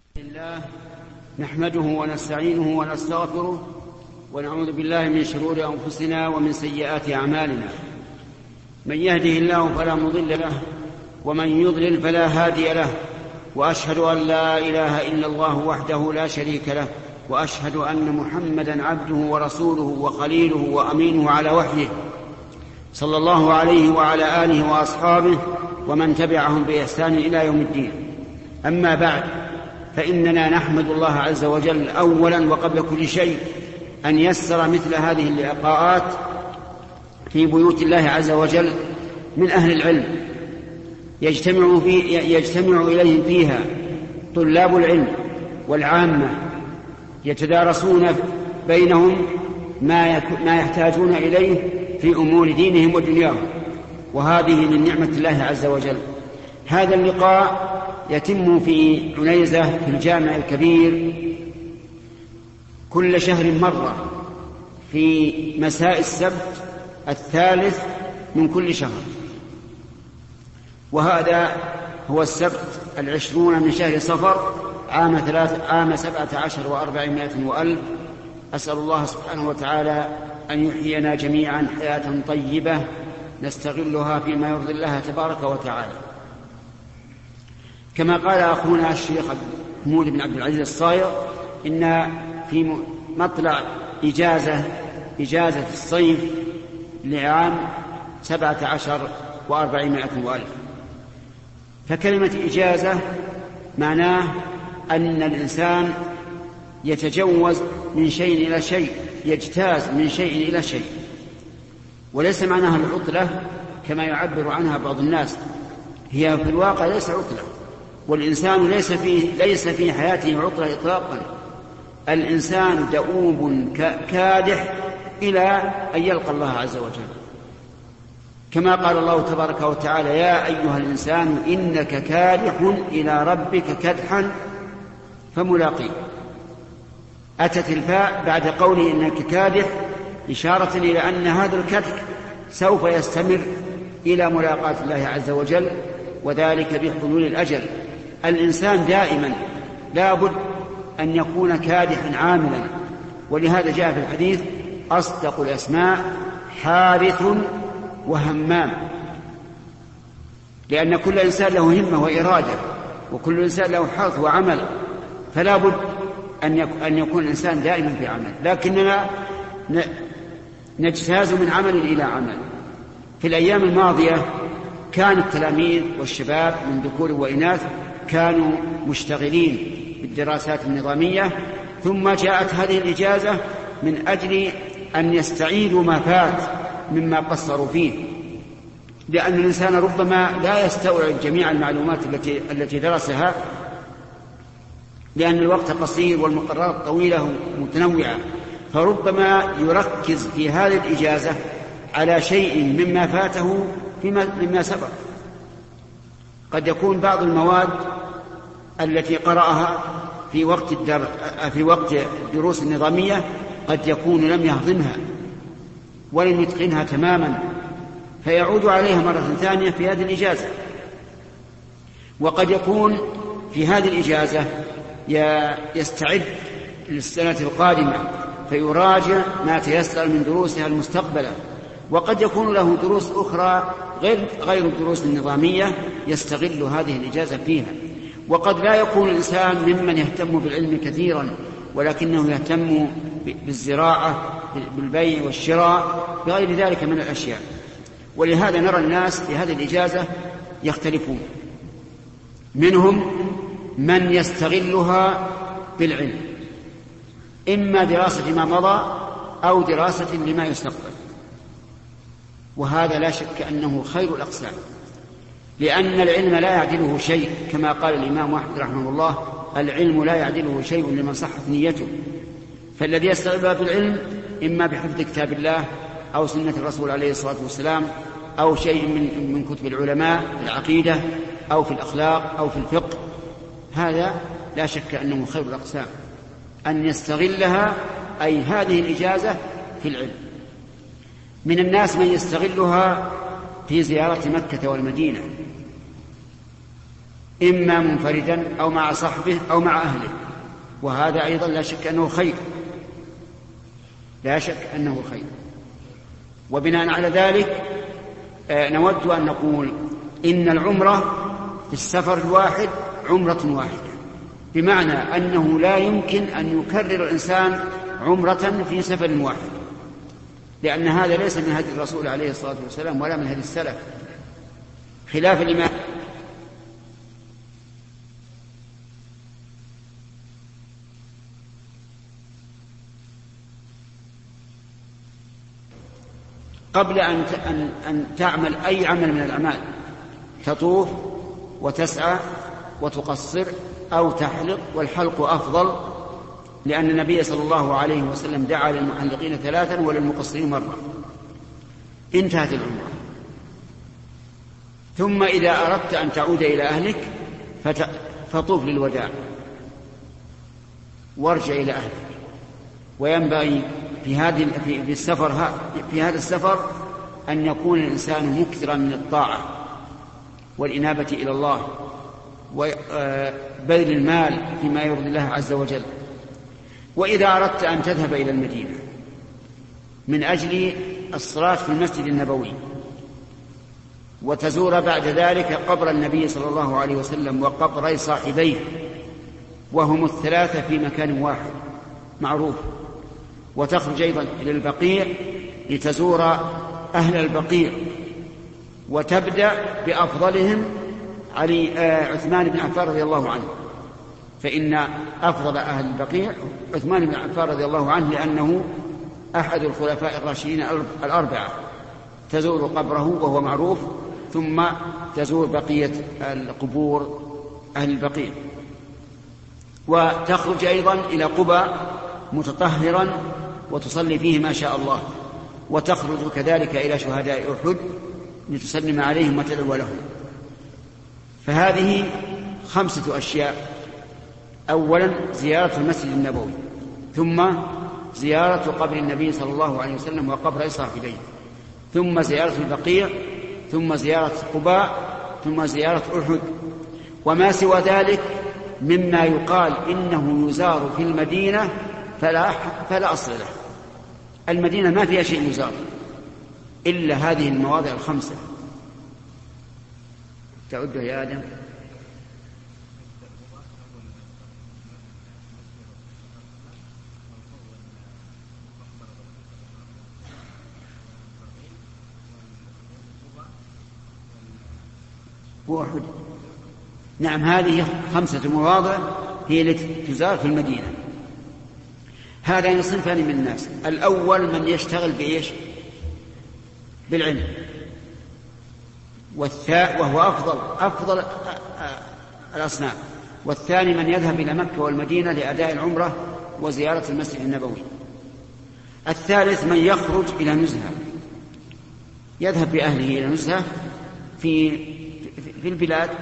الله نحمده ونستعينه ونستغفره ونعوذ بالله من شرور أنفسنا ومن سيئات أعمالنا. من يهده الله فلا مضل له ومن يضلل فلا هادي له، وأشهد أن لا إله إلا الله وحده لا شريك له، وأشهد أن محمدا عبده ورسوله وخليله وأمينه على وحيه، صلى الله عليه وعلى آله وأصحابه ومن تبعهم بإحسان إلى يوم الدين. أما بعد، فإننا نحمد الله عز وجل أولا وقبل كل شيء أن يسر مثل هذه اللقاءات في بيوت الله عز وجل من أهل العلم يجتمع إليهم فيها طلاب العلم والعامة، يتدارسون بينهم ما يحتاجون إليه في أمور دينهم ودنياهم، وهذه من نعمة الله عز وجل. هذا اللقاء يتم في عنيزة في الجامع الكبير كل شهر مرة في مساء السبت الثالث من كل شهر، وهذا هو السبت 20 من شهر صفر عام 17 و400 وألف. أسأل الله سبحانه وتعالى أن يحيينا جميعا حياة طيبة نستغلها فيما يرضي الله تبارك وتعالى. كما قال أخونا الشيخ محمود بن عبد العزيز الصايغ، إن في مطلع إجازة الصيف لعام 17 و400 وألف. فكلمة إجازة معناه أن الإنسان يتجوز من شيء إلى شيء، يجتاز من شيء إلى شيء، وليس معناها العطلة كما يعبر عنها بعض الناس. هي في الواقع ليس عطلة، والإنسان ليس في حياته عطلة إطلاقا. الإنسان دؤوب كادح إلى أن يلقى الله عز وجل، كما قال الله تبارك وتعالى: يا أيها الإنسان إنك كادح إلى ربك كدحا فملاقيه. أتت الفاء بعد قوله إنك كادح إشارة إلى أن هذا الكدح سوف يستمر إلى ملاقاة الله عز وجل، وذلك بحلول الأجل. الإنسان دائما لا بد أن يكون كادحا عاملا، ولهذا جاء في الحديث: أصدق الأسماء حارث وهمام، لأن كل إنسان له همة وإرادة، وكل إنسان له حرث وعمل، فلا بد أن يكون الإنسان دائما في عمل. لكننا نجتاز من عمل إلى عمل. في الأيام الماضية كان التلاميذ والشباب من ذكور وإناث كانوا مشتغلين بالدراسات النظامية، ثم جاءت هذه الإجازة من أجل أن يستعيدوا ما فات مما قصروا فيه، لأن الإنسان ربما لا يستوعب جميع المعلومات التي درسها، لأن الوقت قصير والمقررات طويلة ومتنوعة، فربما يركز في هذه الإجازة على شيء مما فاته مما سبق. قد يكون بعض المواد التي قرأها في وقت الدروس النظامية قد يكون لم يهضمها ولم يتقنها تماما، فيعود عليها مرة ثانية في هذه الإجازة. وقد يكون في هذه الإجازة يستعد للسنة القادمة فيراجع ما تيسر من دروسها المستقبلة، وقد يكون له دروس أخرى غير الدروس النظامية يستغل هذه الإجازة فيها. وقد لا يكون الإنسان ممن يهتم بالعلم كثيرا، ولكنه يهتم بالزراعة، بالبيع والشراء، بغير ذلك من الأشياء. ولهذا نرى الناس في هذه الإجازة يختلفون، منهم من يستغلها بالعلم، إما دراسة ما مضى أو دراسة لما يستقبل، وهذا لا شك أنه خير الأقسام، لأن العلم لا يعدله شيء، كما قال الإمام أحمد رحمه الله: العلم لا يعدله شيء لمن صحت نيته. فالذي يستغلها بالعلم إما بحفظ كتاب الله أو سنة الرسول عليه الصلاة والسلام أو شيء من كتب العلماء في العقيدة أو في الأخلاق أو في الفقه، هذا لا شك أنه خير الأقسام، أن يستغلها أي هذه الإجازة في العلم. من الناس من يستغلها في زيارة مكة والمدينة، إما منفردا أو مع صحبه أو مع أهله، وهذا أيضا لا شك أنه خير، لا شك أنه خير. وبناء على ذلك نود أن نقول إن العمرة في السفر الواحد عمرة واحدة، بمعنى أنه لا يمكن أن يكرر الإنسان عمرة في سفر واحد، لأن هذا ليس من هدي الرسول عليه الصلاة والسلام ولا من هدي السلف، خلاف الإمام. قبل أن تعمل أي عمل من الأعمال تطوف وتسعى وتقصر أو تحلق، والحلق أفضل، لأن النبي صلى الله عليه وسلم دعا للمحلقين 3 وللمقصرين مرة. انتهت العمرة. ثم إذا أردت أن تعود إلى أهلك فطوف للوداع وارجع إلى أهلك. وينبغي في هذا السفر أن يكون الإنسان مكثرا من الطاعة والإنابة إلى الله وبذل المال فيما يرضي الله عز وجل. وإذا أردت أن تذهب إلى المدينة من أجل الصلاة في المسجد النبوي وتزور بعد ذلك قبر النبي صلى الله عليه وسلم وقبري صاحبيه، وهم 3 في مكان واحد معروف، وتخرج أيضا إلى البقيع لتزور أهل البقيع، وتبدأ بأفضلهم عثمان بن عفان رضي الله عنه، فإن أفضل أهل البقيع عثمان بن عفان رضي الله عنه، لأنه أحد الخلفاء الراشدين 4. تزور قبره وهو معروف، ثم تزور بقية القبور أهل البقيع، وتخرج أيضا إلى قباء متطهرا وتصلي فيه ما شاء الله، وتخرج كذلك إلى شهداء أحد لتسلم عليهم وتدعو لهم. فهذه 5 أشياء: أولا زيارة المسجد النبوي، ثم زيارة قبر النبي صلى الله عليه وسلم وقبر صاحبيه، ثم زيارة البقيع، ثم زيارة قباء، ثم زيارة أحد. وما سوى ذلك مما يقال إنه يزار في المدينة فلا أصل له. المدينة ما فيها شيء يزار إلا هذه المواضع 5. تعده يا آدم. وأحد. نعم، هذه 5 مواضع هي التي تزار في المدينة. هذين صنفان من الناس: الأول من يشتغل بإيش؟ بالعلم، وهو أفضل الأصناف. والثاني من يذهب إلى مكة والمدينة لأداء العمرة وزيارة المسجد النبوي. الثالث من يخرج إلى نزهة، يذهب بأهله إلى نزهة في البلاد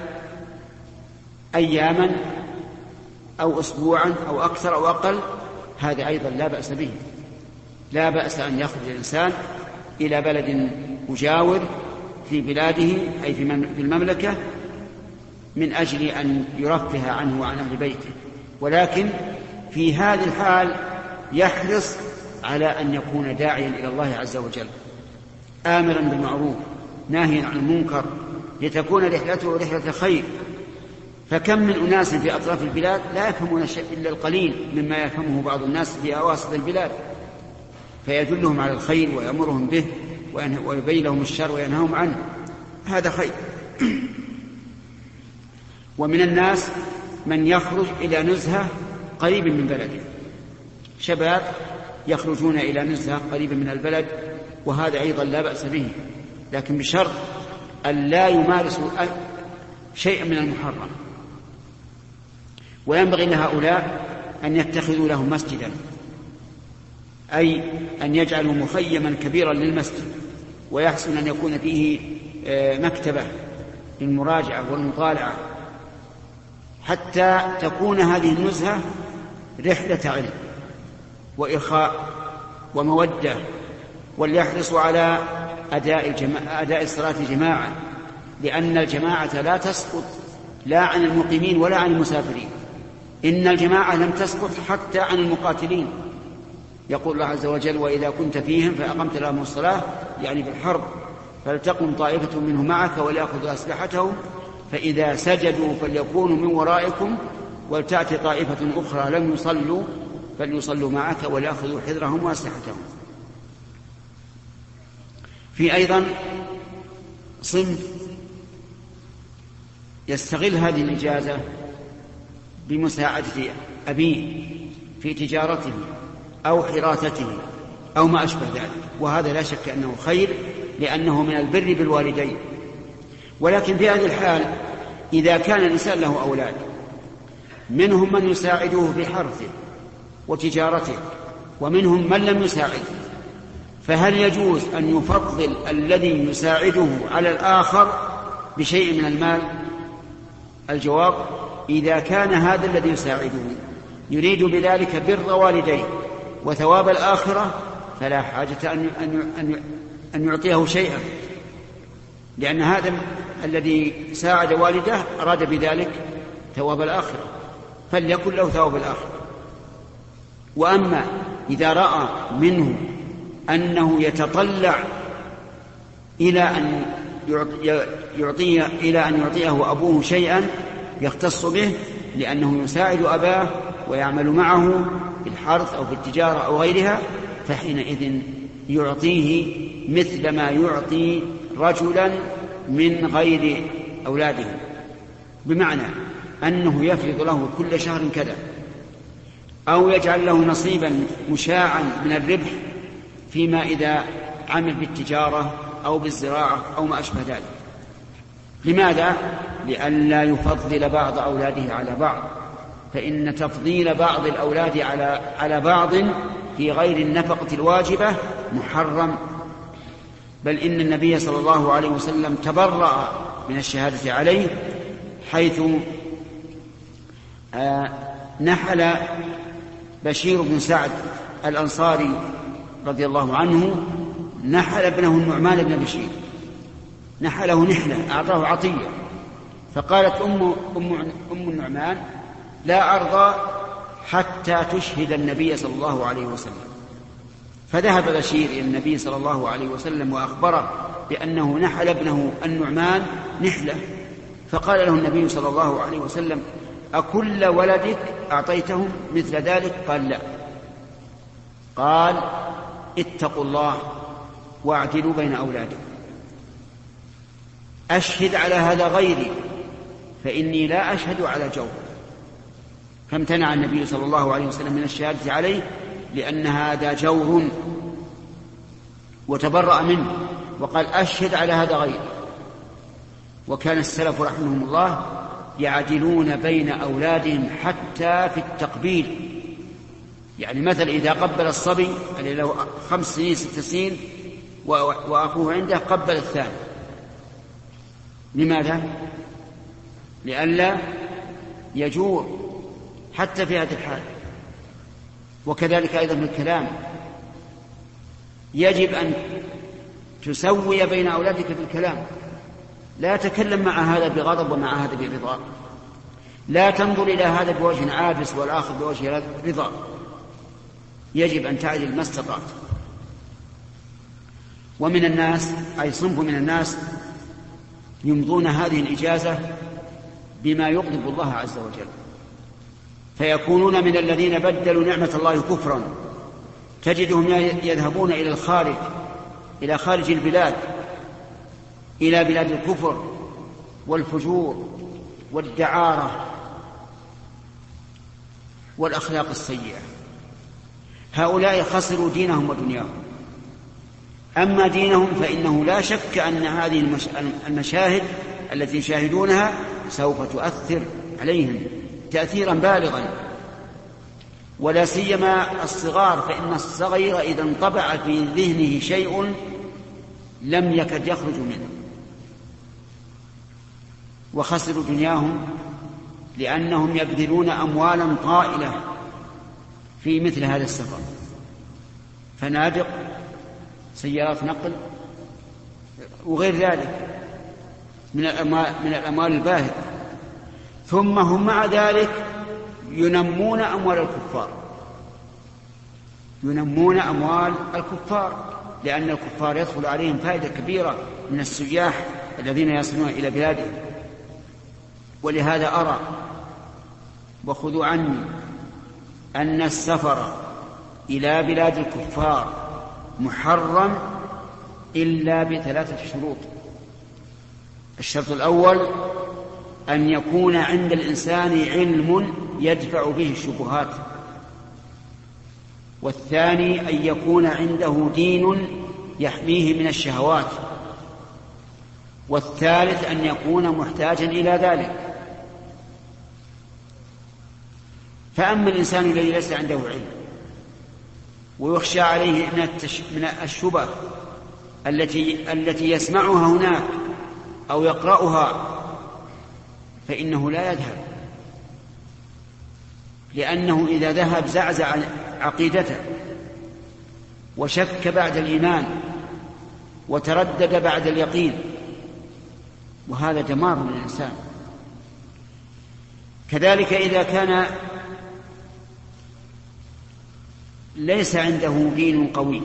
أياما أو أسبوعا أو أكثر أو أقل. هذا أيضا لا بأس به، لا بأس أن يخرج الإنسان إلى بلد مجاور في بلاده أي في المملكة من أجل أن يرفه عنه وعن أهل بيته، ولكن في هذه الحال يحرص على أن يكون داعيا إلى الله عز وجل، آمرا بالمعروف ناهيا عن المنكر، لتكون رحلته رحلة خير. فكم من أناس في أطراف البلاد لا يفهمون شيء إلا القليل مما يفهمه بعض الناس في أواسط البلاد، فيدلهم على الخير ويأمرهم به ويبين لهم الشر وينهاهم عنه، هذا خير. ومن الناس من يخرج إلى نزهة قريب من بلده، شباب يخرجون إلى نزهة قريب من البلد، وهذا أيضا لا بأس به، لكن بشرط أن لا يمارسوا شيئا من المحرم. وينبغي لهؤلاء أن يتخذوا لهم مسجدا، أي أن يجعلوا مخيما كبيرا للمسجد، ويحسن أن يكون فيه مكتبة للمراجعة والمطالعة، حتى تكون هذه النزهة رحلة علم وإخاء ومودة. وليحرصوا على أداء الصلاة جماعة، لأن الجماعة لا تسقط لا عن المقيمين ولا عن المسافرين. إن الجماعة لم تسقط حتى عن المقاتلين. يقول الله عز وجل: وإذا كنت فيهم فأقمت لهم الصلاة، يعني بالحرب، فلتقم طائفة منهم معك وليأخذوا أسلحتهم فإذا سجدوا فليكونوا من ورائكم ولتأتي طائفة أخرى لم يصلوا فليصلوا معك وليأخذوا حذرهم وأسلحتهم. في أيضا صنف يستغل هذه الإجازة بمساعدة أبيه في تجارته أو حراثته أو ما أشبه ذلك، وهذا لا شك أنه خير لأنه من البر بالوالدين. ولكن في هذه الحال إذا كان الإنسان له أولاد منهم من يساعده في حرثه وتجارته ومنهم من لم يساعده، فهل يجوز أن يفضل الذي يساعده على الآخر بشيء من المال؟ الجواب: إذا كان هذا الذي يساعده يريد بذلك بر والديه وثواب الآخرة فلا حاجة أن يعطيه شيئا، لأن هذا الذي ساعد والده أراد بذلك ثواب الآخرة فليكن له ثواب الآخرة. وأما إذا رأى منه أنه يتطلع إلى أن يعطيه أبوه شيئا يختص به لأنه يساعد أباه ويعمل معه في الحرث أو في التجارة أو غيرها، فحينئذ يعطيه مثل ما يعطي رجلا من غير أولاده، بمعنى أنه يفرض له كل شهر كذا، أو يجعل له نصيبا مشاعا من الربح فيما إذا عمل بالتجارة أو بالزراعة أو ما أشبه ذلك. لماذا؟ لئلا يفضل بعض أولاده على بعض، فإن تفضيل بعض الأولاد على بعض في غير النفقة الواجبة محرم، بل إن النبي صلى الله عليه وسلم تبرأ من الشهادة عليه، حيث نحل بشير بن سعد الأنصاري رضي الله عنه نحل ابنه النعمان بن بشير، نحله نحلة، أعطاه عطية، فقالت أم النعمان: لا أرضى حتى تشهد النبي صلى الله عليه وسلم. فذهب بشير إلى النبي صلى الله عليه وسلم وأخبره بأنه نحل ابنه النعمان نحلة، فقال له النبي صلى الله عليه وسلم: أكل ولدك أعطيتهم مثل ذلك؟ قال: لا. قال: اتقوا الله واعدلوا بين أولادكم، أشهد على هذا غيري فإني لا أشهد على جور. فامتنع النبي صلى الله عليه وسلم من الشهادة عليه لأن هذا جور وتبرأ منه، وقال: أشهد على هذا غيري. وكان السلف رحمهم الله يعدلون بين أولادهم حتى في التقبيل، يعني مثل إذا قبل الصبي الذي له 5 سنين 6 سنين وأخوه عنده قبل الثاني. لماذا؟ لئلا يجور حتى في هذه الحال. وكذلك أيضا في الكلام، يجب أن تسوي بين أولادك في الكلام، لا تكلم مع هذا بغضب ومع هذا برضا، لا تنظر إلى هذا بوجه عابس والآخر بوجه رضا، يجب أن تعدل ما استطعت. ومن الناس أي صنف من الناس يمضون هذه الإجازة بما يغضب الله عز وجل، فيكونون من الذين بدلوا نعمة الله كفرا، تجدهم يذهبون إلى خارج البلاد، إلى بلاد الكفر والفجور والدعارة والأخلاق السيئة. هؤلاء خسروا دينهم ودنياهم. أما دينهم فإنه لا شك أن هذه المشاهد التي يشاهدونها سوف تؤثر عليهم تأثيرا بالغا، ولا سيما الصغار، فإن الصغير إذا انطبع في ذهنه شيء لم يكد يخرج منه. وخسروا دنياهم لأنهم يبذلون أموالا طائلة في مثل هذا السفر، فنادق، سيارات نقل، وغير ذلك من الأموال الباهظة. ثم هم مع ذلك ينمون أموال الكفار، لأن الكفار يدخل عليهم فائدة كبيرة من السياح الذين يصلون إلى بلادهم. ولهذا أرى، وخذوا عني، أن السفر إلى بلاد الكفار محرم إلا ب3 شروط. الشرط الأول أن يكون عند الإنسان علم يدفع به الشبهات، والثاني أن يكون عنده دين يحميه من الشهوات، والثالث أن يكون محتاجا إلى ذلك. فأما الإنسان الذي ليس عنده علم ويخشى عليه من الشبه التي يسمعها هناك أو يقرأها، فإنه لا يذهب، لأنه إذا ذهب زعزع عقيدته وشك بعد الإيمان وتردد بعد اليقين، وهذا دمار للإنسان. كذلك إذا كان ليس عنده دين قوي،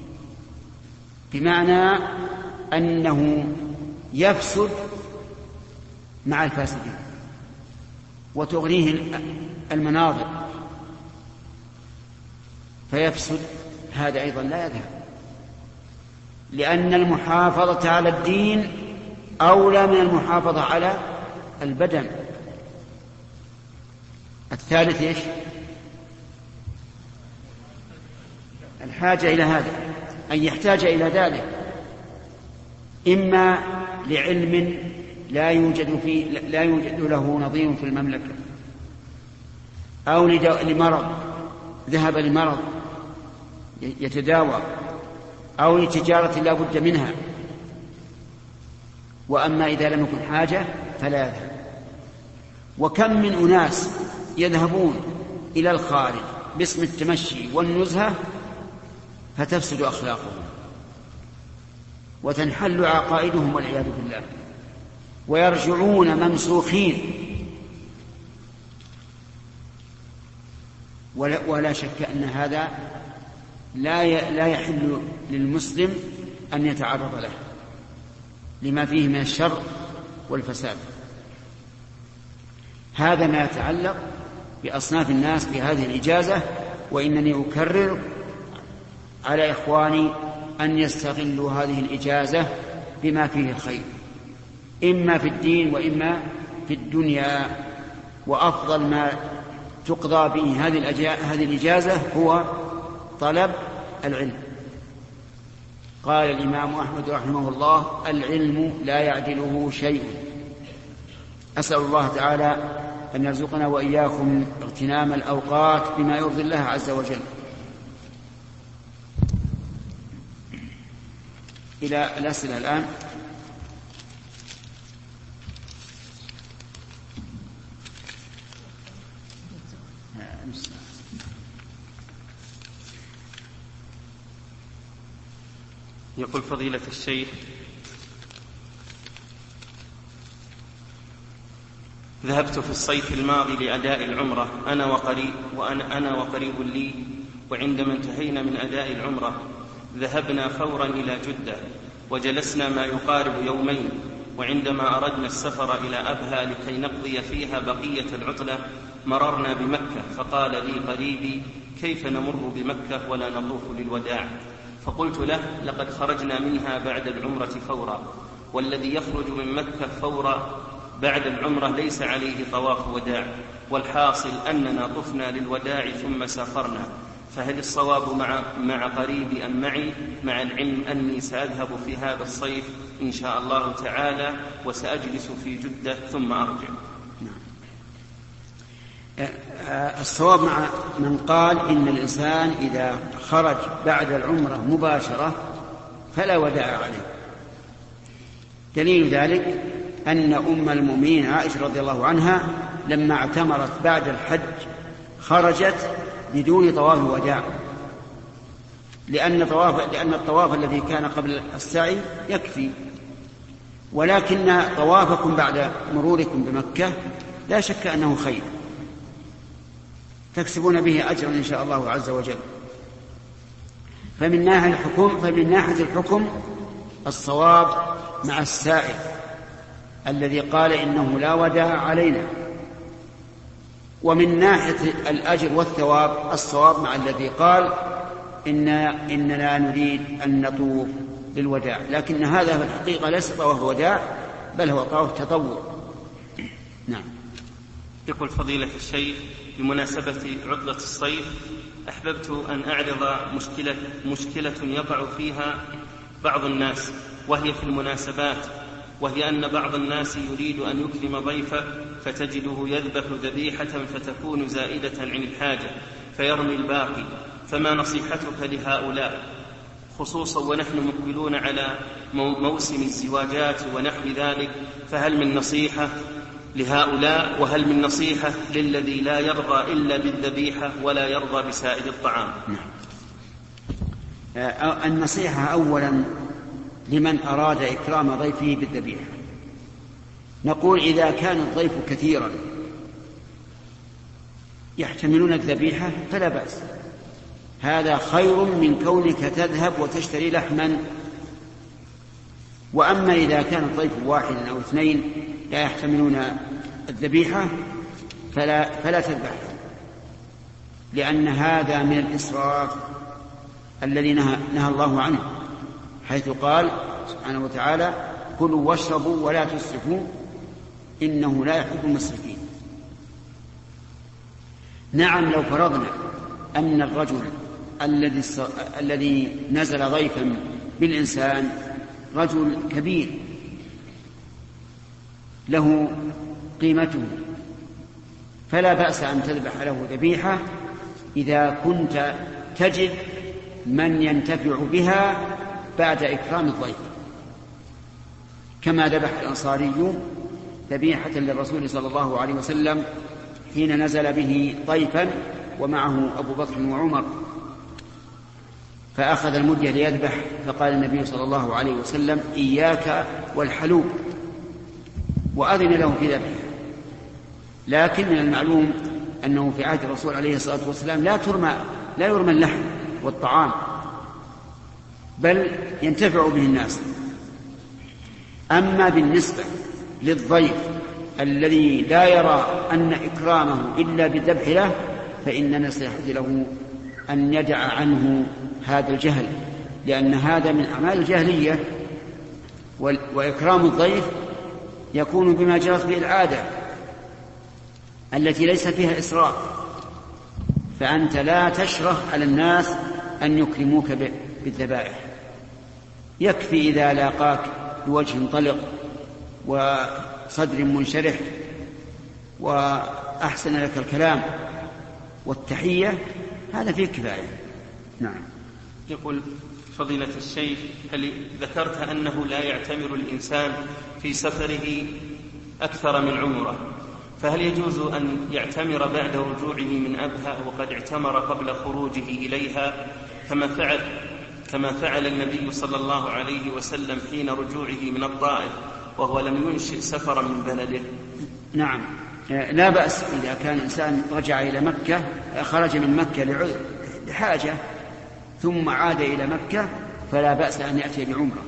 بمعنى أنه يفسد مع الفاسدين وتغنيه المناظر فيفسد، هذا أيضا لا يذهب، لأن المحافظة على الدين أولى من المحافظة على البدن. الثالث إيش؟ الحاجة إلى هذا، أن يحتاج إلى ذلك، إما لعلم لا يوجد له نظير في المملكة، أو لمرض، ذهب لمرض يتداوى، أو لتجارة لا بد منها. وأما إذا لم يكن حاجة فلا يذهب. وكم من أناس يذهبون إلى الخارج باسم التمشي والنزهة فتفسد أخلاقهم وتنحل عقائدهم والعياذ بالله، ويرجعون ممسوخين. ولا شك أن هذا لا يحل للمسلم أن يتعرض له لما فيه من الشر والفساد. هذا ما يتعلق بأصناف الناس بهذه الإجازة. وإنني أكرر على إخواني أن يستغلوا هذه الإجازة بما فيه الخير، إما في الدين وإما في الدنيا. وأفضل ما تقضى به هذه الإجازة هو طلب العلم. قال الإمام أحمد رحمه الله: العلم لا يعدله شيء. أسأل الله تعالى أن يرزقنا وإياكم اغتنام الأوقات بما يرضي الله عز وجل. إلى الأسئلة الآن. يقول فضيلة الشيخ: ذهبت في الصيف الماضي لأداء العمرة أنا وقريب لي، وعندما انتهينا من أداء العمرة ذهبنا فورا إلى جدة وجلسنا ما يقارب يومين. وعندما أردنا السفر إلى أبها لكي نقضي فيها بقية العطلة مررنا بمكة، فقال لي قريبي: كيف نمر بمكة ولا نطوف للوداع؟ فقلت له: لقد خرجنا منها بعد العمرة فورا، والذي يخرج من مكة فورا بعد العمرة ليس عليه طواف وداع، والحاصل أننا طفنا للوداع ثم سافرنا. فهل الصواب مع قريبي أم معي، مع العلم أني سأذهب في هذا الصيف إن شاء الله تعالى وسأجلس في جدة ثم أرجع؟ الصواب مع من قال إن الإنسان إذا خرج بعد العمرة مباشرة فلا وداع عليه. دليل ذلك أن أم المؤمنين عائشة رضي الله عنها لما اعتمرت بعد الحج خرجت بدون طواف وداع، لأن الطواف الذي كان قبل السعي يكفي، ولكن طوافكم بعد مروركم بمكة لا شك أنه خير تكسبون به أجرا إن شاء الله عز وجل. فمن ناحية الحكم الصواب مع السائل الذي قال إنه لا وداع علينا، ومن ناحية الأجر والثواب الصواب مع الذي قال إننا نريد أن نطوف بالوداع، لكن هذا في الحقيقة ليس طواف وداع بل هو طواف تطوع. نعم. يقول فضيلة الشيخ بمناسبة عطلة الصيف أحببت أن أعرض مشكلة يقع فيها بعض الناس وهي في المناسبات، وهي أن بعض الناس يريد أن يكرم ضيفه فتجده يذبح ذبيحة فتكون زائدة عن الحاجة فيرمي الباقي، فما نصيحتك لهؤلاء خصوصا ونحن مقبلون على موسم الزواجات ونحو ذلك؟ فهل من نصيحة لهؤلاء وهل من نصيحة للذي لا يرضى إلا بالذبيحة ولا يرضى بسائر الطعام؟ النصيحة أولا لمن أراد إكرام ضيفه بالذبيحة، نقول إذا كان الضيف كثيرا يحتملون الذبيحة فلا بأس، هذا خير من كونك تذهب وتشتري لحما. وأما إذا كان الضيف واحد أو اثنين لا يحتملون الذبيحة فلا تذبح، لأن هذا من الإسراف الذي نهى الله عنه، حيث قال سبحانه وتعالى كلوا واشربوا ولا تسرفوا إنه لا يحب المسرفين. نعم، لو فرضنا أن الرجل الذي نزل ضيفا بالإنسان رجل كبير له قيمته فلا بأس أن تذبح له ذبيحة إذا كنت تجد من ينتفع بها بعد إكرام الضيف، كما ذبح الأنصاري ذبيحة للرسول صلى الله عليه وسلم حين نزل به ضيفا ومعه أبو بكر وعمر، فأخذ المدية ليذبح، فقال النبي صلى الله عليه وسلم إياك والحلوب، وأذن له في ذبحه. لكن من المعلوم أنه في عهد الرسول عليه الصلاة والسلام لا يرمى اللحم والطعام، بل ينتفع به الناس. أما بالنسبة للضيف الذي لا يرى أن إكرامه إلا بالذبح له فإن نصيحتي له أن يدع عنه هذا الجهل، لأن هذا من أعمال الجاهلية، وإكرام الضيف يكون بما جرت به العادة التي ليس فيها إسراف، فأنت لا تشرح على الناس أن يكرموك بالذبائح، يكفي إذا لاقاك بوجه طلق وصدر منشرح وأحسن لك الكلام والتحية، هذا فيه كفاية. نعم. يقول فضيلة الشيخ هل ذكرت أنه لا يعتمر الإنسان في سفره أكثر من عمره، فهل يجوز أن يعتمر بعد رجوعه من أبها وقد اعتمر قبل خروجه إليها كما فعل النبي صلى الله عليه وسلم حين رجوعه من الطائف وهو لم ينشئ سفرا من بلده؟ نعم، لا بأس إذا كان إنسان رجع إلى مكة، خرج من مكة لحاجة ثم عاد إلى مكة فلا بأس أن يأتي بعمرة،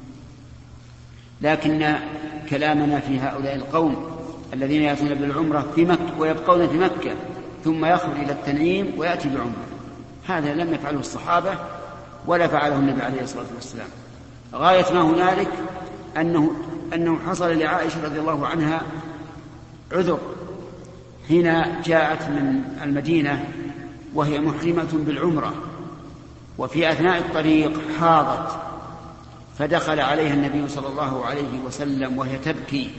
لكن كلامنا في هؤلاء القوم الذين يأتون بالعمرة في مكة ويبقون في مكة ثم يخرج إلى التنعيم ويأتي بعمرة، هذا لم يفعله الصحابة ولا فعله النبي عليه الصلاة والسلام. غاية ما هنالك أنه حصل لعائشة رضي الله عنها عذر حين جاءت من المدينة وهي محرمة بالعمرة، وفي أثناء الطريق حاضت، فدخل عليها النبي صلى الله عليه وسلم وهي تبكي،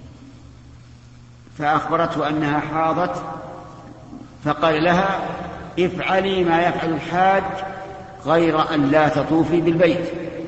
فأخبرته أنها حاضت، فقال لها افعلي ما يفعل الحاج غير أن لا تطوفي بالبيت،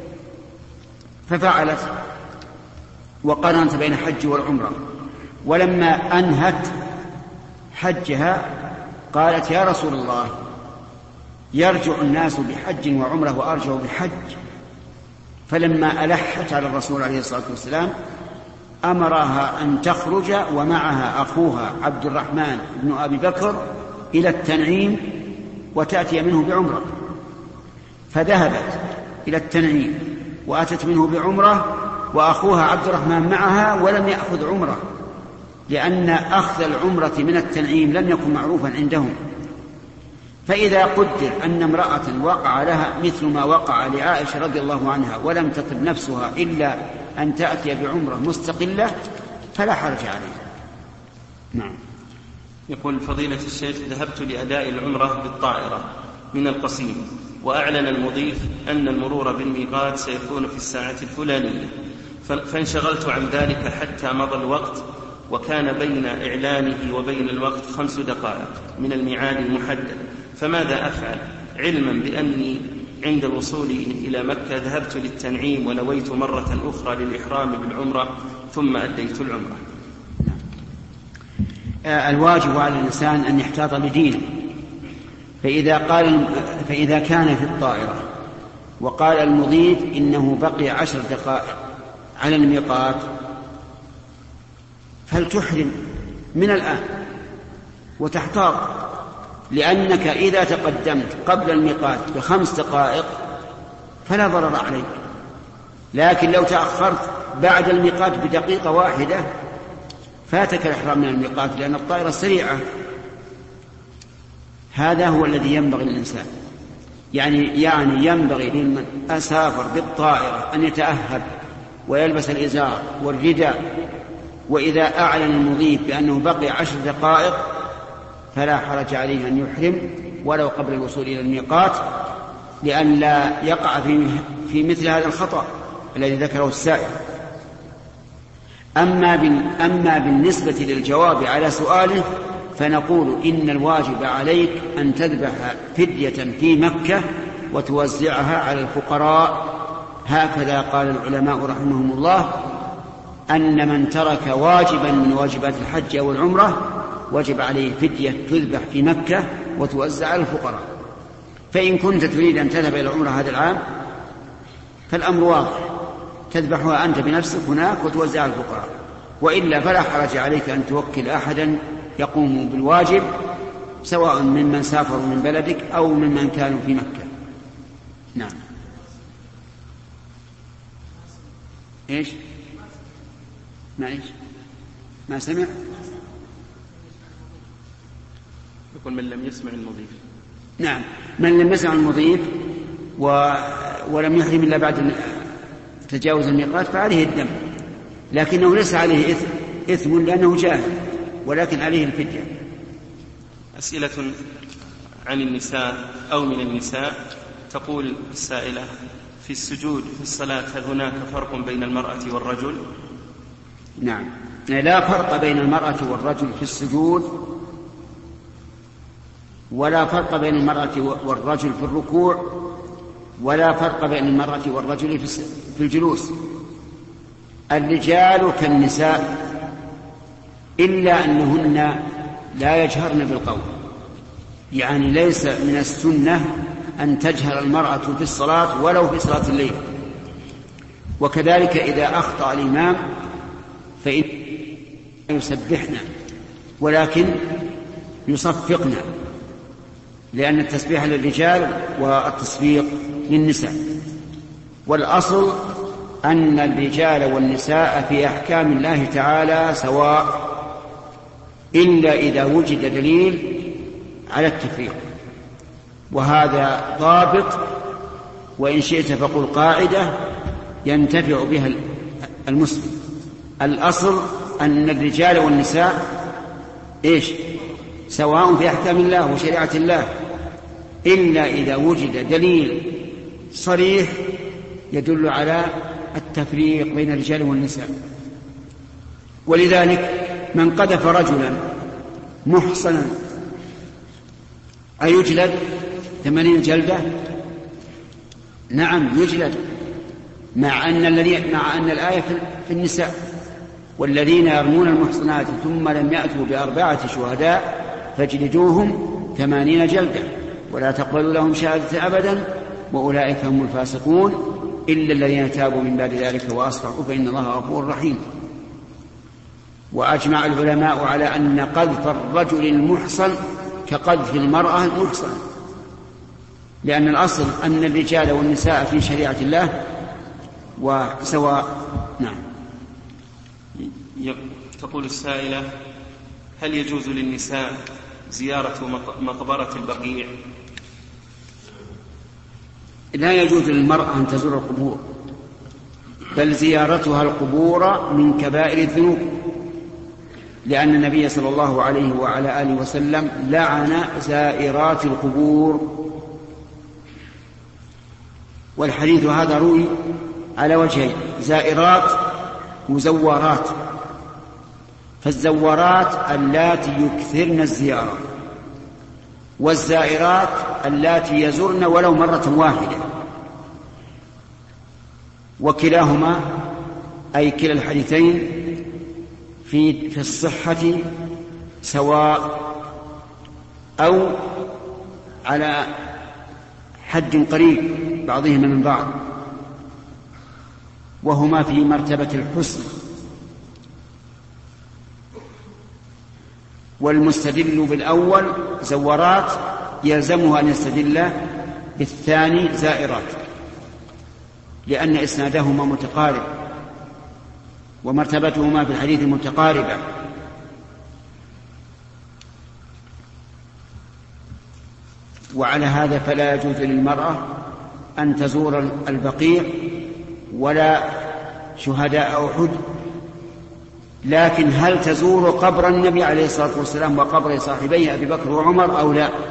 ففعلت وقارنت بين الحج والعمرة. ولما أنهت حجها قالت يا رسول الله يرجع الناس بحج وعمرة وأرجع بحج، فلما ألحت على الرسول عليه الصلاة والسلام أمرها أن تخرج ومعها أخوها عبد الرحمن بن أبي بكر إلى التنعيم وتأتي منه بعمرة، فذهبت إلى التنعيم وأتت منه بعمرة وأخوها عبد الرحمن معها ولم يأخذ عمرة، لأن أخذ العمرة من التنعيم لم يكن معروفا عندهم. فإذا قدر أن امرأة وقع لها مثل ما وقع لعائشة رضي الله عنها ولم تطب نفسها إلا أن تأتي بعمرة مستقلة فلا حرج عليها. نعم. يقول فضيلة الشيخ: ذهبت لأداء العمرة بالطائرة من القصيم، وأعلن المضيف أن المرور بالميقات سيكون في الساعة الفلانية، فانشغلت عن ذلك حتى مضى الوقت، وكان بين إعلانه وبين الوقت 5 دقائق من الميعاد المحدد، فماذا أفعل علما بأني عند الوصول إلى مكة ذهبت للتنعيم ونويت مرة أخرى للإحرام بالعمرة ثم أديت العمرة؟ الواجب على الإنسان أن يحتاط لدينه، فإذا كان في الطائرة وقال المضيف إنه بقي 10 دقائق على الميقات فلتحرم من الآن وتحتاط، لأنك إذا تقدمت قبل الميقات ب5 دقائق فلا ضرر عليك، لكن لو تأخرت بعد الميقات بدقيقة واحدة فاتك الإحرام من الميقات، لأن الطائرة سريعة. هذا هو الذي ينبغي للإنسان، يعني ينبغي لمن أسافر بالطائرة أن يتأهب ويلبس الإزار والرداء، وإذا أعلن المضيف بأنه بقي 10 دقائق فلا حرج عليه أن يحرم ولو قبل الوصول إلى الميقات، لئلا يقع في مثل هذا الخطأ الذي ذكره السائل. أما بالنسبة للجواب على سؤاله فنقول إن الواجب عليك أن تذبح فدية في مكة وتوزعها على الفقراء. هكذا قال العلماء رحمهم الله أن من ترك واجبا من واجبات الحج أو العمرة وجب عليه فدية تذبح في مكة وتوزع على الفقراء. فإن كنت تريد أن تذهب إلى العمرة هذا العام فالأمر واضح، تذبحها أنت بنفسك هناك وتوزع على الفقراء، وإلا فلا حرج عليك أن توكل أحدا يقوم بالواجب سواء ممن سافروا من بلدك أو ممن كانوا في مكة. نعم. إيش؟ ما سمع؟ يقول من لم يسمع المضيف. نعم، من لم يسمع المضيف ولم يحرم إلا بعد تجاوز الميقات فعليه الدم، لكنه ليس عليه إثم لأنه جاهل، ولكن عليه الفدية. أسئلة عن النساء أو من النساء. تقول السائلة: في السجود في الصلاة هل هناك فرق بين المرأة والرجل؟ نعم، لا فرق بين المرأة والرجل في السجود، ولا فرق بين المرأة والرجل في الركوع، ولا فرق بين المرأة والرجل في الجلوس. الرجال كالنساء إلا أنهن لا يجهرن بالقول، يعني ليس من السنة أن تجهر المرأة في الصلاة ولو في صلاة الليل. وكذلك إذا أخطأ الإمام فإن يسبحن ولكن يصفقن، لأن التسبيح للرجال والتصفيق للنساء. والأصل أن الرجال والنساء في أحكام الله تعالى سواء، إلا إذا وجد دليل على التفريق، وهذا ضابط، وإن شئت فقل قاعدة ينتفع بها المسلم. الأصل أن الرجال والنساء سواء في أحكام الله وشريعة الله، إلا إذا وجد دليل صريح يدل على التفريق بين الرجال والنساء. ولذلك من قذف رجلا محصنا أيجلد 80 جلدة؟ نعم يجلد، مع أن الآية في النساء: والذين يرمون المحصنات ثم لم يأتوا ب4 شهداء فاجلدوهم 80 جلدة ولا تقبلوا لهم شهادة أبدا وأولئك هم الفاسقون إلا الذين تابوا من بعد ذلك وأصلحوا فإن الله غفور رحيم. وأجمع العلماء على أن قذف الرجل المحصن كقذف المرأة المحصنة، لأن الأصل أن الرجال والنساء في شريعة الله وسواء. نعم. تقول السائلة: هل يجوز للنساء زيارة مقبرة البقيع؟ لا يجوز للمرأة أن تزور القبور، بل زيارتها القبور من كبائر الذنوب، لأن النبي صلى الله عليه وعلى آله وسلم لعن زائرات القبور. والحديث هذا روي على وجهين: زائرات وزوارات. فالزوارات اللاتي يكثرن الزيارة، والزائرات اللاتي يزرن ولو مرة واحدة. وكلاهما أي كلا الحديثين في الصحة سواء أو على حد قريب بعضهما من بعض، وهما في مرتبة الحسن. والمستدل بالأول زوارات يلزمه أن يستدل بالثاني زائرات، لأن إسنادهما متقارب ومرتبتهما في الحديث متقاربة. وعلى هذا فلا يجوز للمرأة أن تزور البقيع ولا شهداء أحد. لكن هل تزور قبر النبي عليه الصلاة والسلام وقبر صاحبيه أبي بكر وعمر أو لا؟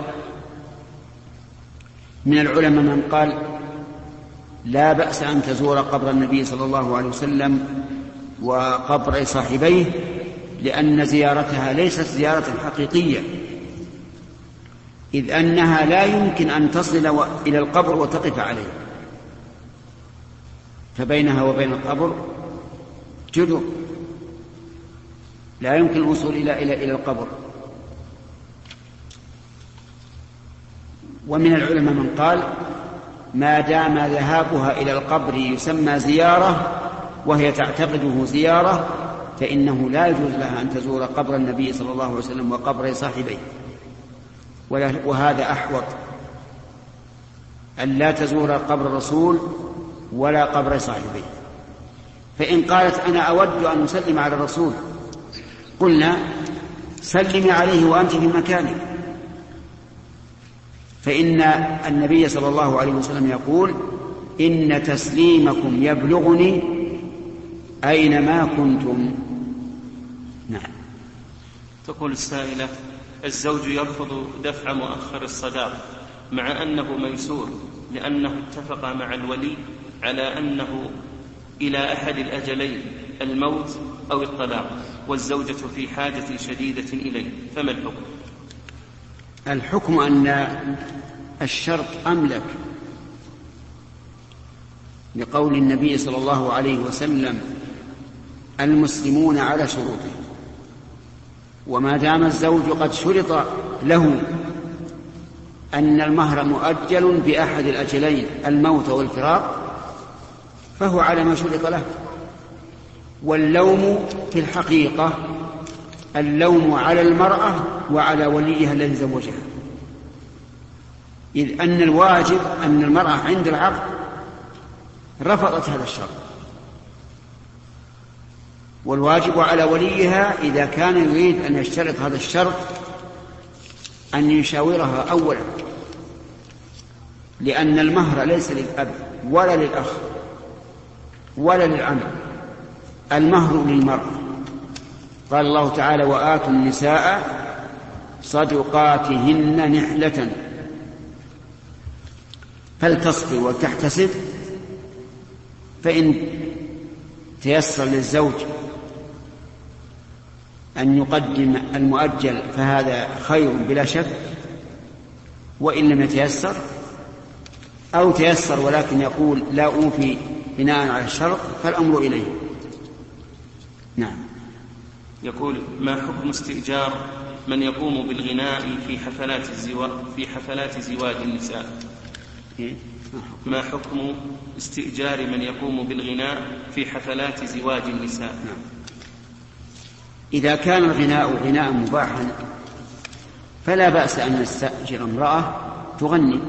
من العلماء من قال لا بأس أن تزور قبر النبي صلى الله عليه وسلم وقبر صاحبيه، لأن زيارتها ليست زيارة حقيقية، إذ أنها لا يمكن أن تصل إلى القبر وتقف عليه، فبينها وبين القبر جدر، لا يمكن الوصول إلى القبر. ومن العلماء من قال ما دام ذهابها إلى القبر يسمى زيارة وهي تعتقده زيارة، فإنه لا يجوز لها أن تزور قبر النبي صلى الله عليه وسلم وقبر صاحبيه. وهذا أحوط، أن لا تزور قبر الرسول ولا قبر صاحبيه. فإن قالت أنا أود أن أسلم على الرسول، قلنا سلمي عليه وأنت في مكانك، فإن النبي صلى الله عليه وسلم يقول إن تسليمكم يبلغني أينما كنتم. نعم. تقول السائلة: الزوج يرفض دفع مؤخر الصداق مع أنه ميسور، لأنه اتفق مع الولي على أنه إلى أحد الأجلين، الموت أو الطلاق، والزوجة في حاجة شديدة إليه، فما الحكم؟ الحكم أن الشرط أملك، لقول النبي صلى الله عليه وسلم المسلمون على شروطه. وما دام الزوج قد شرط له أن المهر مؤجل بأحد الأجلين، الموت والفراق، فهو على ما شرط له. واللوم في الحقيقة اللوم على المرأة وعلى وليها الذي زوجها، إذ أن الواجب أن المرأة عند العقد رفضت هذا الشرط، والواجب على وليها إذا كان يريد أن يشترط هذا الشرط أن يشاورها أولا، لأن المهر ليس للأب ولا للأخ ولا للعم، المهر للمرأة. قال الله تعالى وآتوا النساء صدقاتهن نحلة، فلتصبر وتحتسب، فإن تيسر للزوج أن يقدم المؤجل فهذا خير بلا شك، وإن لم يتيسر أو تيسر ولكن يقول لا أوفي بناء على الشرط فالأمر إليه. نعم. يقول ما حكم استئجار من يقوم بالغناء في حفلات زواج النساء؟ ما حكم استئجار من يقوم بالغناء في حفلات زواج النساء؟ إذا كان الغناء غناء مباحا فلا بأس أن نستأجر امرأة تغني،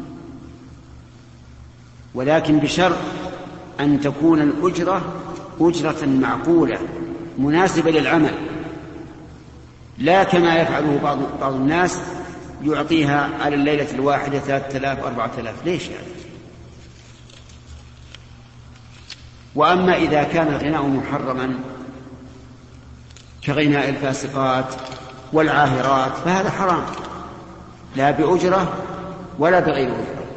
ولكن بشرط أن تكون الأجرة أجرة معقولة مناسبة للعمل، لا كما يفعله بعض الناس يعطيها على الليلة الواحدة 3000 4000. ليش يعني؟ وأما إذا كان الغناء محرما كغناء الفاسقات والعاهرات فهذا حرام، لا بأجرة ولا بغير أجرة.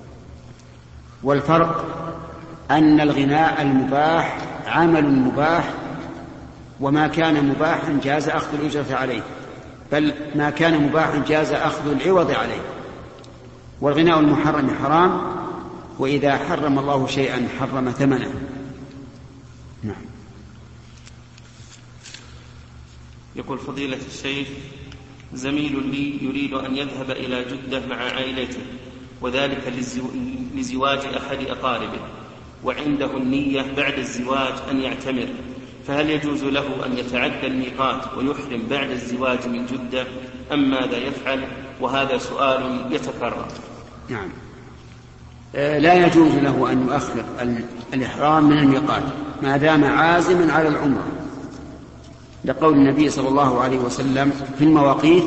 والفرق أن الغناء المباح عمل مباح، وما كان مباحا جاز أخذ الأجرة عليه، بل ما كان مباحا جاز أخذ العوض عليه. والغناء المحرم حرام، وإذا حرم الله شيئا حرم ثمنه. نعم. يقول فضيلة الشيخ: زميل لي يريد أن يذهب إلى جدة مع عائلته، وذلك لزواج أحد أقاربه، وعنده النية بعد الزواج أن يعتمر، فهل يجوز له أن يتعدى الميقات ويحرم بعد الزواج من جدة أم ماذا يفعل؟ وهذا سؤال يتكرر. نعم، لا يجوز له أن يؤخر الإحرام من الميقات ما دام عازما على العمرة، لقول النبي صلى الله عليه وسلم في المواقيت: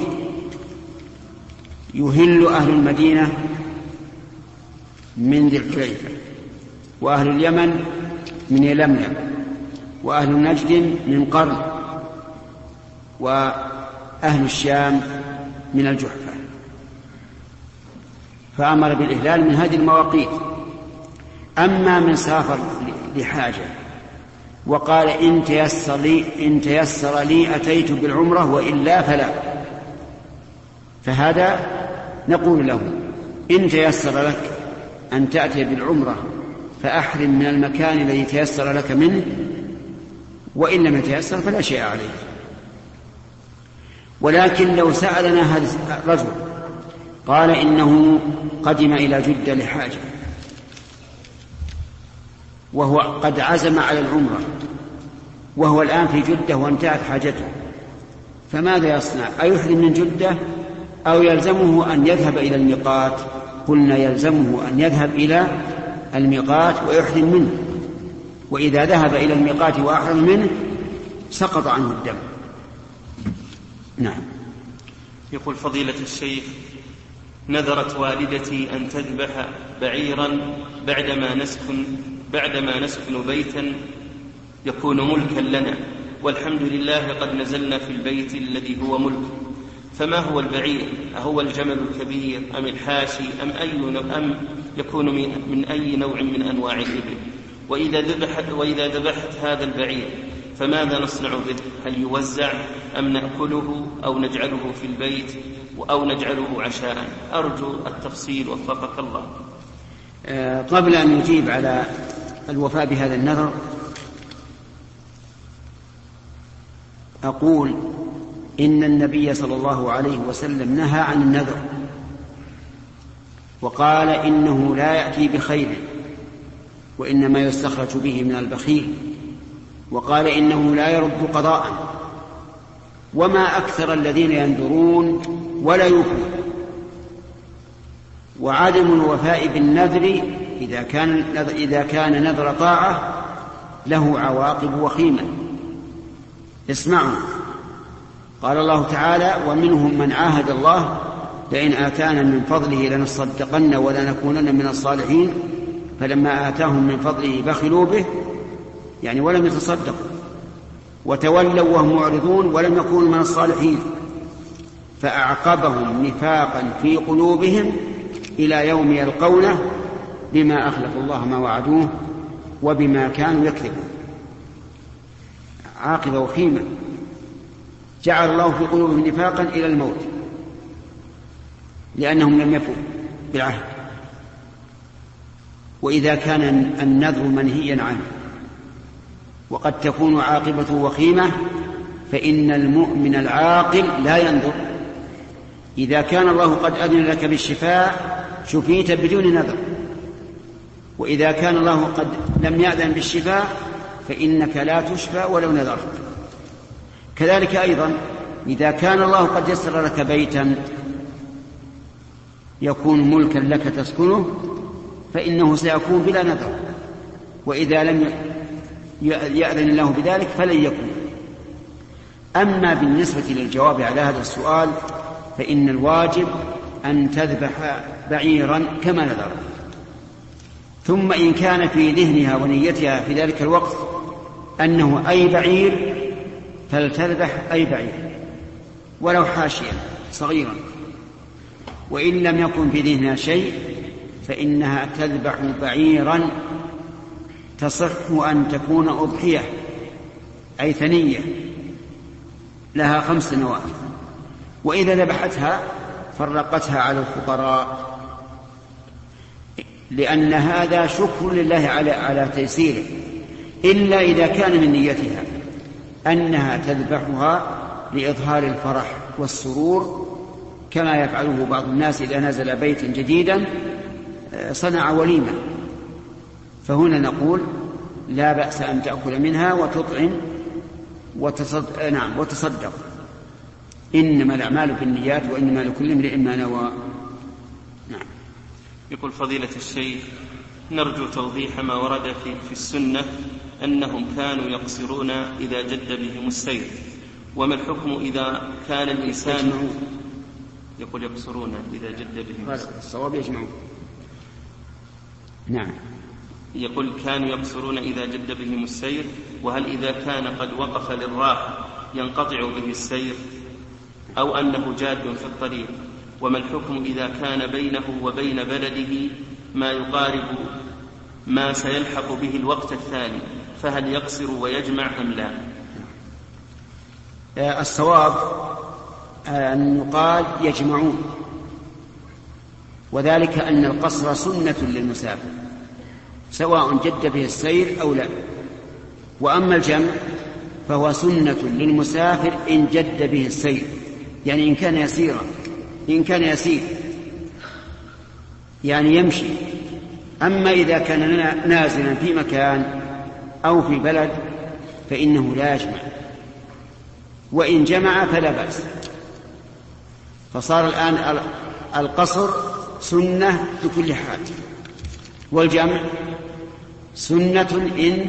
يهل أهل المدينة من ذي الحليفة، وأهل اليمن من يلملم، وأهل نجد من قرن، وأهل الشام من الجحفة. فأمر بالإهلال من هذه المواقيت. أما من سافر لحاجة وقال إن تيسر لي أتيت بالعمرة وإلا فلا، فهذا نقول له: إن تيسر لك أن تأتي بالعمرة فأحرم من المكان الذي تيسر لك منه، وإن لم يتيسر فلا شيء عليه. ولكن لو سألنا هذا الرجل قال إنه قدم إلى جدة لحاجة وهو قد عزم على العمرة، وهو الآن في جدة وانتهت حاجته، فماذا يصنع؟ أيحرم من جدة أو يلزمه أن يذهب إلى الميقات؟ قلنا يلزمه أن يذهب إلى الميقات ويحرم منه، وإذا ذهب إلى الميقات وأحرم منه سقط عنه الدم. نعم. يقول فضيلة الشيخ: نذرت والدتي أن تذبح بعيرا بعدما نسكن بيتا يكون ملكا لنا، والحمد لله قد نزلنا في البيت الذي هو ملك، فما هو البعير؟ أهو الجمل الكبير أم الحاشي أم يكون من أي نوع من أنواع الإبل؟ وإذا ذبحت هذا البعير فماذا نصنع به؟ هل يوزع أم نأكله أو نجعله في البيت أو نجعله عشاء؟ أرجو التفصيل وفقك الله. قبل أن نجيب على الوفاء بهذا النذر أقول إن النبي صلى الله عليه وسلم نهى عن النذر، وقال إنه لا يأتي بخير وإنما يستخرج به من البخيل، وقال إنه لا يرد قضاء. وما أكثر الذين ينذرون ولا يوفون. وعدم الوفاء بالنذر إذا كان نذر طاعة له عواقب وخيمة. اسمعوا، قال الله تعالى: ومنهم من عاهد الله لئن آتانا من فضله لنصدقن ولنكونن من الصالحين فلما آتاهم من فضله بخلوا به، يعني ولم يتصدقوا، وتولوا وهم معرضون ولم يكونوا من الصالحين، فأعقبهم نفاقا في قلوبهم إلى يوم يلقونه بما أخلفوا الله ما وعدوه وبما كانوا يكذبون. عاقبة وخيمة. جعل الله في قلوبهم نفاقا إلى الموت لأنهم لم يفوا بالعهد. وإذا كان النذر منهيا عنه وقد تكون عاقبته وخيمة فإن المؤمن العاقل لا ينذر. إذا كان الله قد أذن لك بالشفاء شفيت بدون نذر، وإذا كان الله قد لم يأذن بالشفاء فإنك لا تشفى ولو نذرت. كذلك أيضا إذا كان الله قد يسر لك بيتا يكون ملكا لك تسكنه فإنه سيكون بلا نذر، وإذا لم يأذن الله بذلك فلن يكون. أما بالنسبة للجواب على هذا السؤال فإن الواجب أن تذبح بعيرا كما نذر، ثم إن كان في ذهنها ونيتها في ذلك الوقت أنه أي بعير فلتذبح أي بعير ولو حاشيا صغيرا، وإن لم يكن في ذهنها شيء فإنها تذبح بعيرا تصح أن تكون أضحية أي ثنية لها 5 نواه، وإذا ذبحتها فرقتها على الفقراء، لأن هذا شكر لله على تيسيره، إلا إذا كان من نيتها أنها تذبحها لإظهار الفرح والسرور كما يفعله بعض الناس إذا نزل بيتا جديدا صنع وليمة، فهنا نقول لا بأس أن تأكل منها وتطعم وتصدق، إنما الأعمال بالنيات وإنما لكل امرئ ما نوى. نعم. يقول فضيلة الشيخ نرجو توضيح ما ورد في السنة أنهم كانوا يقصرون إذا جد بهم السير، وما الحكم إذا كان الإنسان يقول يقصرون إذا جد بهم السير؟ الصواب يجمعون. نعم. يقول كانوا يقصرون إذا جد بهم السير، وهل إذا كان قد وقف للراحة ينقطع به السير أو أنه جاد في الطريق؟ وما الحكم إذا كان بينه وبين بلده ما يقارب ما سيلحق به الوقت الثاني، فهل يقصر ويجمع أم لا؟ الصواب أن يقال يجمعون، وذلك أن القصر سنة للمسافر سواء جد به السير أو لا، وأما الجمع فهو سنة للمسافر إن جد به السير، يعني إن كان يسير يعني يمشي. أما إذا كان نازلا في مكان أو في بلد فإنه لا يجمع، وإن جمع فلا بأس. فصار الآن القصر سنة بكل حال، والجمع سنة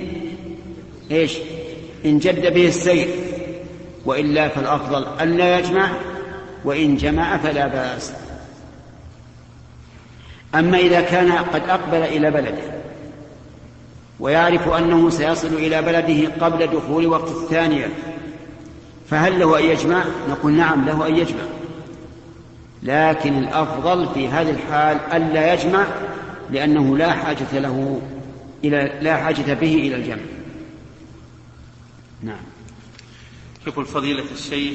إن جد به السير، وإلا فالأفضل أن لا يجمع، وإن جمع فلا بأس. أما إذا كان قد أقبل إلى بلده ويعرف أنه سيصل إلى بلده قبل دخول وقت الثانية فهل له أن يجمع؟ نقول نعم له أن يجمع، لكن الأفضل في هذه الحال ألا يجمع، لأنه لا حاجة به إلى الجمع. نعم. يقول فضيلة الشيخ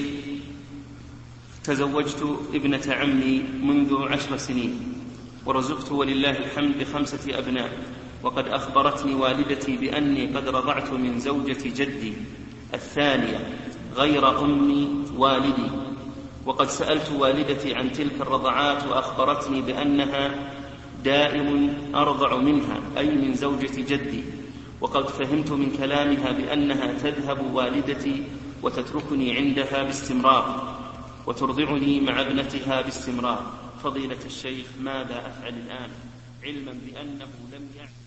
تزوجت ابنة عمي منذ 10 سنين ورزقت ولله الحمد ب5 أبناء، وقد أخبرتني والدتي بأني قد رضعت من زوجة جدي الثانية غير أم والدي، وقد سألت والدتي عن تلك الرضعات وأخبرتني بأنها دائم أرضع منها أي من زوجة جدي، وقد فهمت من كلامها بأنها تذهب والدتي وتتركني عندها باستمرار وترضعني مع ابنتها باستمرار. فضيلة الشيخ ماذا أفعل الآن علما بأنه لم يعلم